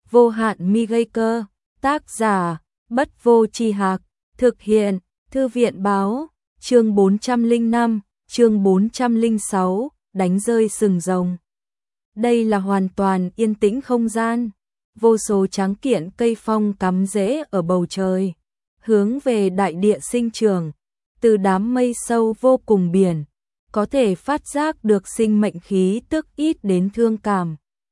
Vô hạn mi gây cơ, tác giả, Bất Vô Tri Hạc, thực hiện, Thư viện báo, chương 405, chương 406, đánh rơi sừng rồng. Đây là hoàn toàn yên tĩnh không gian, vô số tráng kiện cây phong cắm rễ ở bầu trời, hướng về đại địa sinh trưởng, từ đám mây sâu vô cùng biển, có thể phát giác được sinh mệnh khí tức ít đến thương cảm.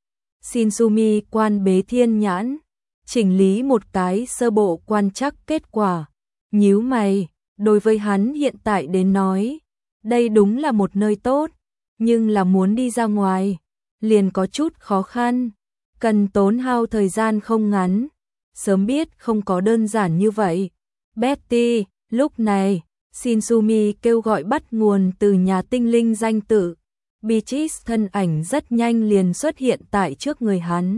Shinsumi quan bế thiên nhãn, chỉnh lý một cái sơ bộ quan trắc kết quả, nhíu mày, đối với hắn hiện tại đến nói, đây đúng là một nơi tốt, nhưng là muốn đi ra ngoài, liền có chút khó khăn, cần tốn hao thời gian không ngắn, sớm biết không có đơn giản như vậy. Betty, lúc này, Shinsumi kêu gọi bắt nguồn từ nhà tinh linh danh tự. Beatrice thân ảnh rất nhanh liền xuất hiện tại trước người hắn.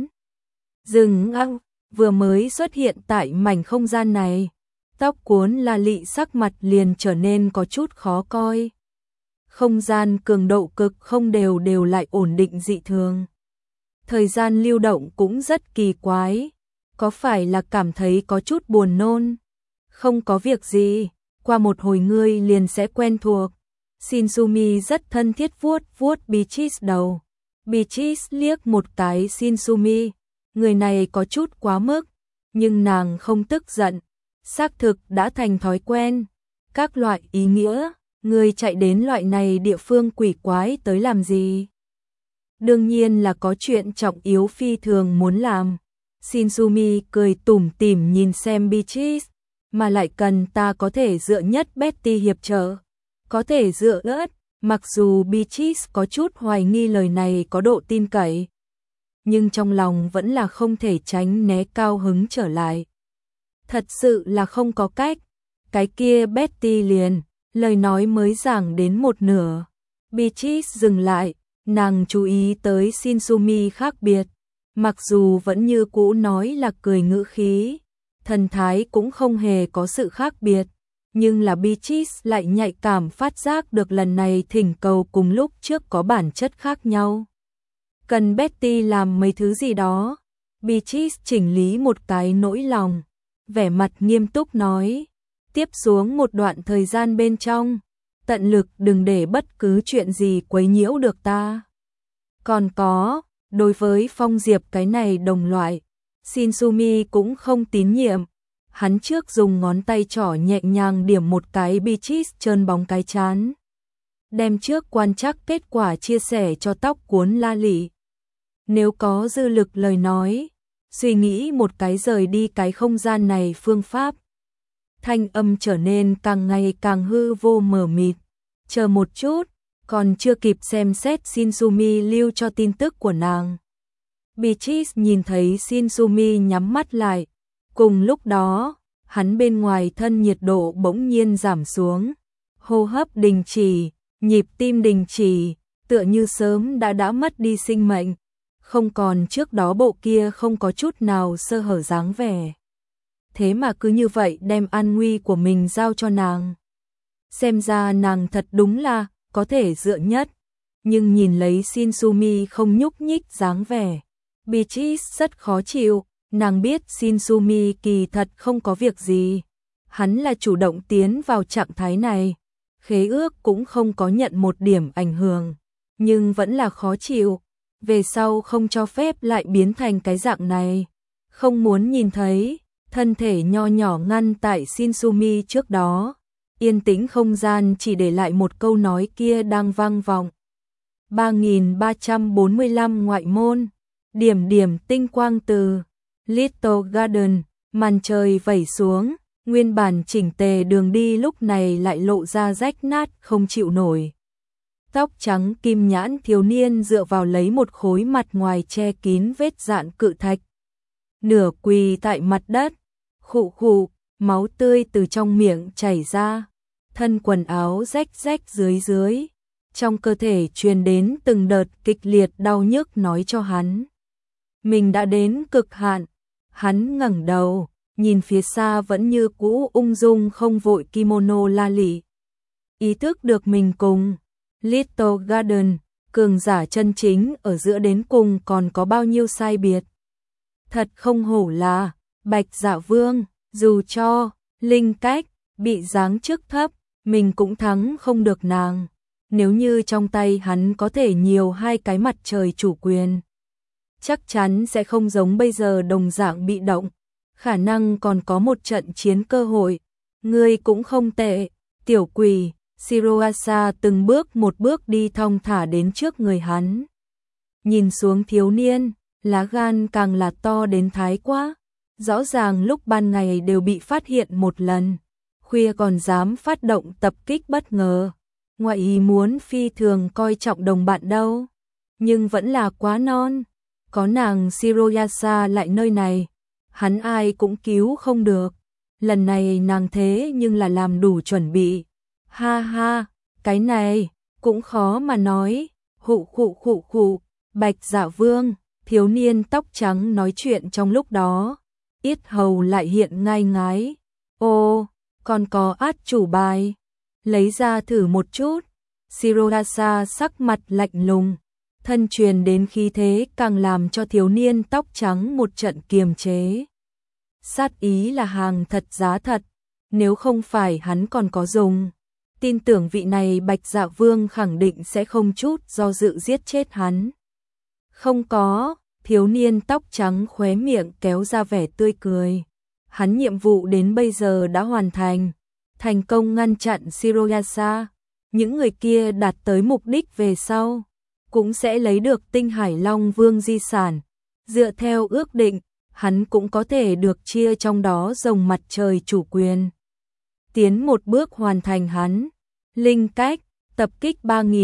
Dừng ngang, vừa mới xuất hiện tại mảnh không gian này, tóc cuốn La Lị sắc mặt liền trở nên có chút khó coi. Không gian cường độ cực không đều lại ổn định dị thường. Thời gian lưu động cũng rất kỳ quái, có phải là cảm thấy có chút buồn nôn? Không có việc gì, qua một hồi ngươi liền sẽ quen thuộc. Shinsumi rất thân thiết vuốt vuốt Beatrice đầu. Beatrice liếc một cái Shinsumi, người này có chút quá mức, nhưng nàng không tức giận, xác thực đã thành thói quen. Các loại ý nghĩa, người chạy đến loại này địa phương quỷ quái tới làm gì? Đương nhiên là có chuyện trọng yếu phi thường muốn làm. Shinsumi cười tủm tỉm nhìn xem Beatrice, mà lại cần ta có thể dựa nhất Betty hiệp trợ. Có thể dựa ớt, mặc dù Beatrice có chút hoài nghi lời này có độ tin cậy, nhưng trong lòng vẫn là không thể tránh né cao hứng trở lại. Thật sự là không có cách, cái kia Betty liền, lời nói mới giảng đến một nửa. Beatrice dừng lại, nàng chú ý tới Shinsumi khác biệt, mặc dù vẫn như cũ nói là cười ngữ khí, thần thái cũng không hề có sự khác biệt. Nhưng là Beatrice lại nhạy cảm phát giác được lần này thỉnh cầu cùng lúc trước có bản chất khác nhau. Cần Betty làm mấy thứ gì đó. Beatrice chỉnh lý một cái nỗi lòng, vẻ mặt nghiêm túc nói, tiếp xuống một đoạn thời gian bên trong, tận lực đừng để bất cứ chuyện gì quấy nhiễu được ta. Còn có, đối với Phong Diệp cái này đồng loại, Shinsumi cũng không tín nhiệm. Hắn trước dùng ngón tay trỏ nhẹ nhàng điểm một cái Beatrice trơn bóng cái chán. Đem trước quan trắc kết quả chia sẻ cho tóc cuốn La Lị. Nếu có dư lực lời nói, suy nghĩ một cái rời đi cái không gian này phương pháp. Thanh âm trở nên càng ngày càng hư vô mờ mịt. Chờ một chút, còn chưa kịp xem xét Shinsumi lưu cho tin tức của nàng. Beatrice nhìn thấy Shinsumi nhắm mắt lại. Cùng lúc đó, hắn bên ngoài thân nhiệt độ bỗng nhiên giảm xuống, hô hấp đình chỉ, nhịp tim đình chỉ, tựa như sớm đã mất đi sinh mệnh, không còn trước đó bộ kia không có chút nào sơ hở dáng vẻ. Thế mà cứ như vậy đem an nguy của mình giao cho nàng. Xem ra nàng thật đúng là có thể dựa nhất, nhưng nhìn lấy Shinsumi không nhúc nhích dáng vẻ, Beatrice rất khó chịu. Nàng biết Shinsumi kỳ thật không có việc gì, hắn là chủ động tiến vào trạng thái này, khế ước cũng không có nhận một điểm ảnh hưởng, nhưng vẫn là khó chịu, về sau không cho phép lại biến thành cái dạng này, không muốn nhìn thấy, thân thể nho nhỏ ngăn tại Shinsumi trước đó, yên tĩnh không gian chỉ để lại một câu nói kia đang vang vọng. 3345 ngoại môn, điểm điểm tinh quang từ Little Garden, màn trời vẩy xuống, nguyên bản chỉnh tề đường đi lúc này lại lộ ra rách nát không chịu nổi. Tóc trắng kim nhãn thiếu niên dựa vào lấy một khối mặt ngoài che kín vết dạn cự thạch. Nửa quỳ tại mặt đất, khụ khụ, máu tươi từ trong miệng chảy ra, thân quần áo rách rách dưới. Trong cơ thể truyền đến từng đợt kịch liệt đau nhức nói cho hắn. Mình đã đến cực hạn. Hắn ngẩng đầu, nhìn phía xa vẫn như cũ ung dung không vội kimono La Lị. Ý thức được mình cùng Little Garden, cường giả chân chính ở giữa đến cùng còn có bao nhiêu sai biệt. Thật không hổ là Bạch Dạ Vương, dù cho linh cách bị giáng chức thấp, mình cũng thắng không được nàng. Nếu như trong tay hắn có thể nhiều 2 cái mặt trời chủ quyền, chắc chắn sẽ không giống bây giờ đồng dạng bị động, khả năng còn có một trận chiến cơ hội. Ngươi cũng không tệ, tiểu quỷ. Shiroasa từng bước một bước đi thong thả đến trước người hắn. Nhìn xuống thiếu niên, lá gan càng là to đến thái quá. Rõ ràng lúc ban ngày đều bị phát hiện một lần, khuya còn dám phát động tập kích bất ngờ. Ngoại ý muốn phi thường coi trọng đồng bạn đâu, nhưng vẫn là quá non. Có nàng Shiroyasa lại nơi này, hắn ai cũng cứu không được. Lần này nàng thế nhưng là làm đủ chuẩn bị. Ha ha, cái này cũng khó mà nói. Khụ. Bạch Dạ Vương, thiếu niên tóc trắng nói chuyện trong lúc đó, yết hầu lại hiện ngai ngái. Ô, còn có át chủ bài, lấy ra thử một chút. Shiroyasa sắc mặt lạnh lùng, thân truyền đến khí thế càng làm cho thiếu niên tóc trắng một trận kiềm chế. Sát ý là hàng thật giá thật, nếu không phải hắn còn có dùng, tin tưởng vị này Bạch Dạ Vương khẳng định sẽ không chút do dự giết chết hắn. Không có, thiếu niên tóc trắng khóe miệng kéo ra vẻ tươi cười. Hắn nhiệm vụ đến bây giờ đã hoàn thành, thành công ngăn chặn Shiroyasa. Những người kia đạt tới mục đích về sau, cũng sẽ lấy được Tinh Hải Long Vương di sản. Dựa theo ước định, hắn cũng có thể được chia trong đó rồng mặt trời chủ quyền. Tiến một bước hoàn thành hắn. Linh cách, tập kích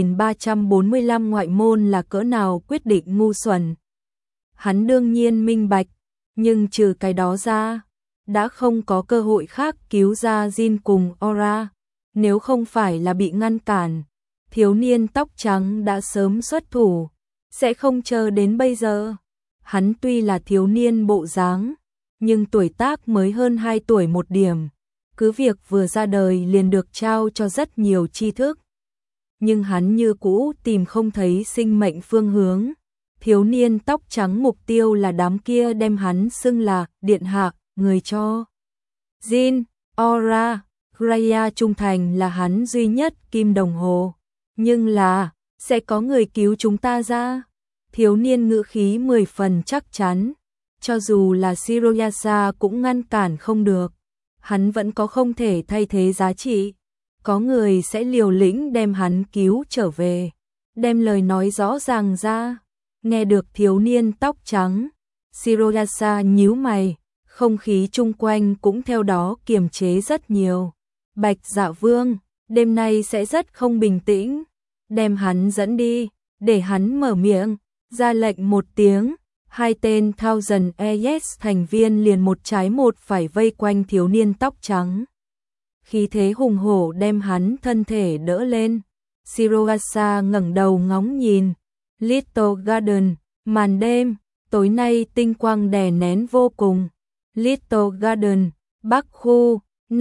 3345 ngoại môn là cỡ nào quyết định ngu xuẩn. Hắn đương nhiên minh bạch, nhưng trừ cái đó ra, đã không có cơ hội khác cứu ra Jin cùng Aura. Nếu không phải là bị ngăn cản, thiếu niên tóc trắng đã sớm xuất thủ, sẽ không chờ đến bây giờ. Hắn tuy là thiếu niên bộ dáng, nhưng tuổi tác mới hơn 2 tuổi một điểm, cứ việc vừa ra đời liền được trao cho rất nhiều tri thức. Nhưng hắn như cũ tìm không thấy sinh mệnh phương hướng. Thiếu niên tóc trắng mục tiêu là đám kia đem hắn xưng là điện hạ, người cho Jin, Aura, Raya trung thành là hắn duy nhất kim đồng hồ. Nhưng là, sẽ có người cứu chúng ta ra. Thiếu niên ngữ khí 10 phần chắc chắn, cho dù là Shiroyasa cũng ngăn cản không được. Hắn vẫn có không thể thay thế giá trị. Có người sẽ liều lĩnh đem hắn cứu trở về, đem lời nói rõ ràng ra. Nghe được thiếu niên tóc trắng, Shiroyasa nhíu mày, không khí chung quanh cũng theo đó kiềm chế rất nhiều. Bạch Dạ Vương, đêm nay sẽ rất không bình tĩnh, đem hắn dẫn đi, để hắn mở miệng, ra lệnh một tiếng. 2 tên Thousand Eyes thành viên liền một trái một phải vây quanh thiếu niên tóc trắng. Khí thế hùng hổ đem hắn thân thể đỡ lên. Shiroyasa ngẩng đầu ngóng nhìn. Little Garden, màn đêm, tối nay tinh quang đè nén vô cùng. Little Garden, Bắc khu,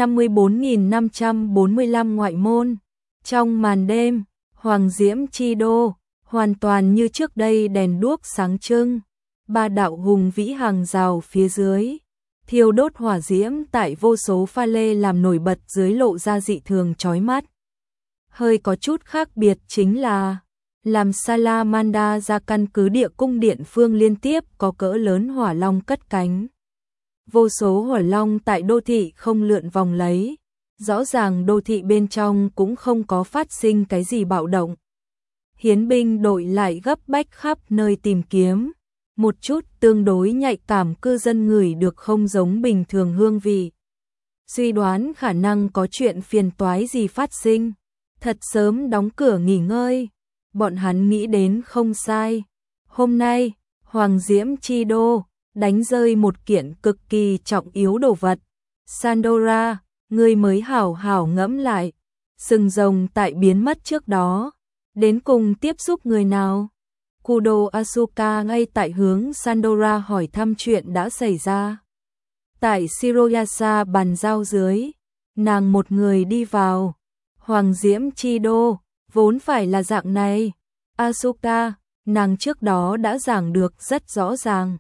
54.545 ngoại môn. Trong màn đêm, Hoàng Diễm Chi Đô, hoàn toàn như trước đây đèn đuốc sáng trưng. 3 đạo hùng vĩ hàng rào phía dưới, thiêu đốt hỏa diễm tại vô số pha lê làm nổi bật dưới lộ ra dị thường chói mắt. Hơi có chút khác biệt chính là, làm Salamanda ra căn cứ địa cung điện phương liên tiếp có cỡ lớn hỏa long cất cánh. Vô số hỏa long tại đô thị không lượn vòng lấy, rõ ràng đô thị bên trong cũng không có phát sinh cái gì bạo động. Hiến binh đội lại gấp bách khắp nơi tìm kiếm. Một chút tương đối nhạy cảm cư dân ngửi được không giống bình thường hương vị. Suy đoán khả năng có chuyện phiền toái gì phát sinh. Thật sớm đóng cửa nghỉ ngơi. Bọn hắn nghĩ đến không sai. Hôm nay, Hoàng Diễm Chi Đô đánh rơi một kiện cực kỳ trọng yếu đồ vật. Sandora, ngươi mới hảo hảo ngẫm lại. Sừng rồng tại biến mất trước đó. Đến cùng tiếp xúc người nào? Kudo Asuka ngay tại hướng Sandora hỏi thăm chuyện đã xảy ra. Tại Shiroyasa bàn giao dưới, nàng một người đi vào. Hoàng Diễm Chi Đô, vốn phải là dạng này. Asuka, nàng trước đó đã giảng được rất rõ ràng.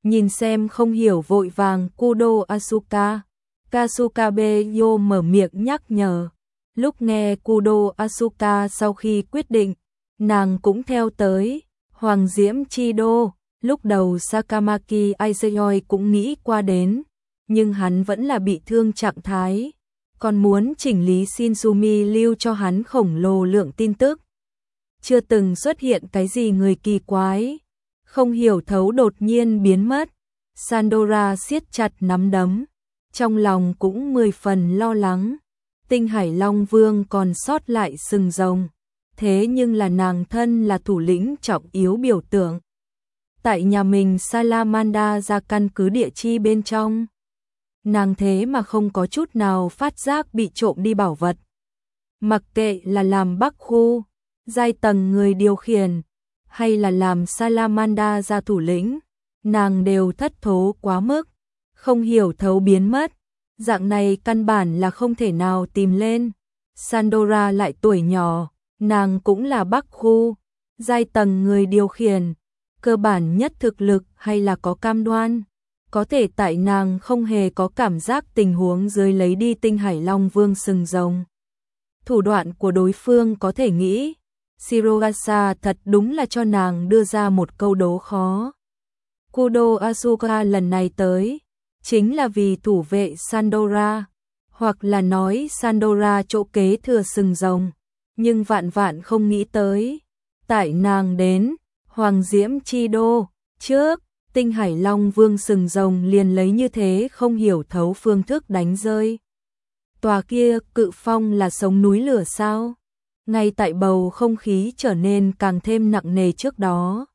Nhìn xem không hiểu vội vàng Kudo Asuka. Kasukabeyo mở miệng nhắc nhở. Lúc nghe Kudo Asuka sau khi quyết định, nàng cũng theo tới. Hoàng Diễm Chi Đô, lúc đầu Sakamaki Aizuyoi cũng nghĩ qua đến, nhưng hắn vẫn là bị thương trạng thái, còn muốn chỉnh lý Shinzumi lưu cho hắn khổng lồ lượng tin tức. Chưa từng xuất hiện cái gì người kỳ quái, không hiểu thấu đột nhiên biến mất. Sandora siết chặt nắm đấm, trong lòng cũng 10 phần lo lắng. Tinh Hải Long Vương còn sót lại sừng rồng, thế nhưng là nàng thân là thủ lĩnh trọng yếu biểu tượng. Tại nhà mình Salamanda ra căn cứ địa chi bên trong, nàng thế mà không có chút nào phát giác bị trộm đi bảo vật. Mặc kệ là làm Bắc khu, giai tầng người điều khiển, hay là làm Salamanda ra thủ lĩnh, nàng đều thất thố quá mức, không hiểu thấu biến mất. Dạng này căn bản là không thể nào tìm lên. Sandora lại tuổi nhỏ, nàng cũng là Bắc khu, giai tầng người điều khiển, cơ bản nhất thực lực hay là có cam đoan, có thể tại nàng không hề có cảm giác tình huống dưới lấy đi Tinh Hải Long Vương sừng rồng. Thủ đoạn của đối phương có thể nghĩ, Shirogasa thật đúng là cho nàng đưa ra một câu đố khó. Kudo Asuka lần này tới, chính là vì thủ vệ Sandora, hoặc là nói Sandora chỗ kế thừa sừng rồng, nhưng vạn vạn không nghĩ tới, tại nàng đến Hoàng Diễm Chi Đô trước, Tinh Hải Long Vương sừng rồng liền lấy như thế không hiểu thấu phương thức đánh rơi. Tòa kia cự phong là sống núi lửa sao? Ngay tại bầu không khí trở nên càng thêm nặng nề trước đó,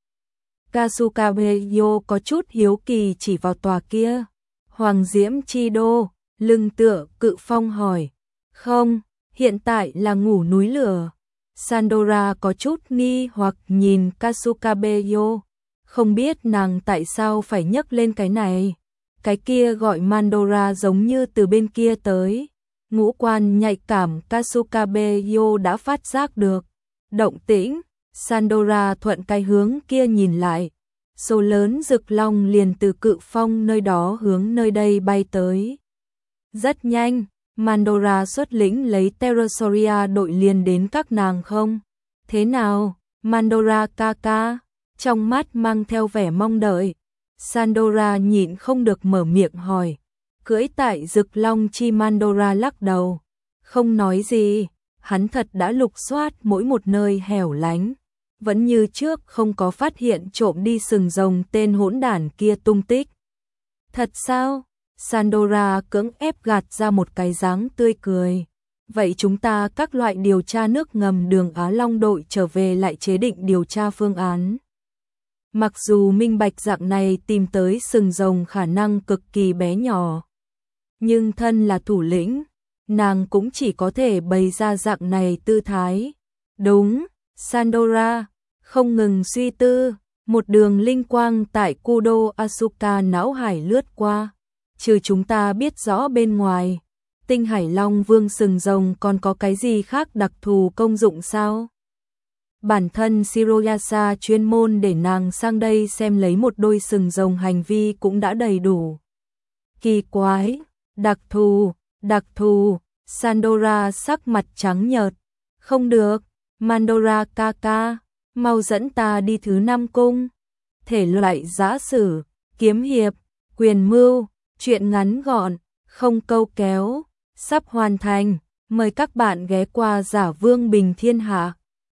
Kasukabeyo có chút hiếu kỳ chỉ vào tòa kia. Hoàng Diễm Chi Đô, lưng tựa cự phong hỏi. Không, hiện tại là ngủ núi lửa. Sandora có chút nghi hoặc nhìn Kasukabeyo, không biết nàng tại sao phải nhấc lên cái này. Cái kia gọi Mandora giống như từ bên kia tới. Ngũ quan nhạy cảm Kasukabeyo đã phát giác được. Động tĩnh, Sandora thuận cái hướng kia nhìn lại. Số lớn rực long liền từ cự phong nơi đó hướng nơi đây bay tới. Rất nhanh, Mandora xuất lĩnh lấy Terrasoria đội liền đến các nàng không? Thế nào, Mandora ca ca? Trong mắt mang theo vẻ mong đợi. Sandora nhịn không được mở miệng hỏi. Cưỡi tại rực long chi Mandora lắc đầu. Không nói gì, hắn thật đã lục soát mỗi một nơi hẻo lánh. Vẫn như trước không có phát hiện trộm đi sừng rồng tên hỗn đản kia tung tích. Thật sao? Sandora cưỡng ép gạt ra một cái dáng tươi cười. Vậy chúng ta các loại điều tra nước ngầm đường Á Long đội trở về lại chế định điều tra phương án. Mặc dù minh bạch dạng này tìm tới sừng rồng khả năng cực kỳ bé nhỏ, nhưng thân là thủ lĩnh, nàng cũng chỉ có thể bày ra dạng này tư thái. Đúng. Sandora không ngừng suy tư, một đường linh quang tại Kudo Asuka não hải lướt qua. Trừ chúng ta biết rõ bên ngoài, Tinh Hải Long Vương sừng rồng còn có cái gì khác đặc thù công dụng sao? Bản thân Shiroyasa chuyên môn để nàng sang đây xem lấy một đôi sừng rồng hành vi cũng đã đầy đủ. Kỳ quái, đặc thù, Sandora sắc mặt trắng nhợt. Không được. Mandora ca ca, mau dẫn ta đi thứ 5 cung. Thể loại giã sử, kiếm hiệp, quyền mưu, truyện ngắn gọn, không câu kéo, sắp hoàn thành. Mời các bạn ghé qua Giả Vương Bình Thiên Hạ.